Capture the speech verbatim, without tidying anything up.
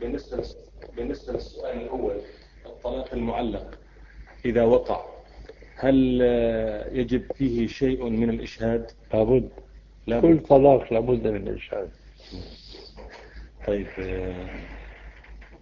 بالنسبة بالنسبة للسؤال الأول، الطلاق المعلق إذا وقع هل يجب فيه شيء من الإشهاد؟ لابد. لابد. كل طلاق لابد من الإشهاد. طيب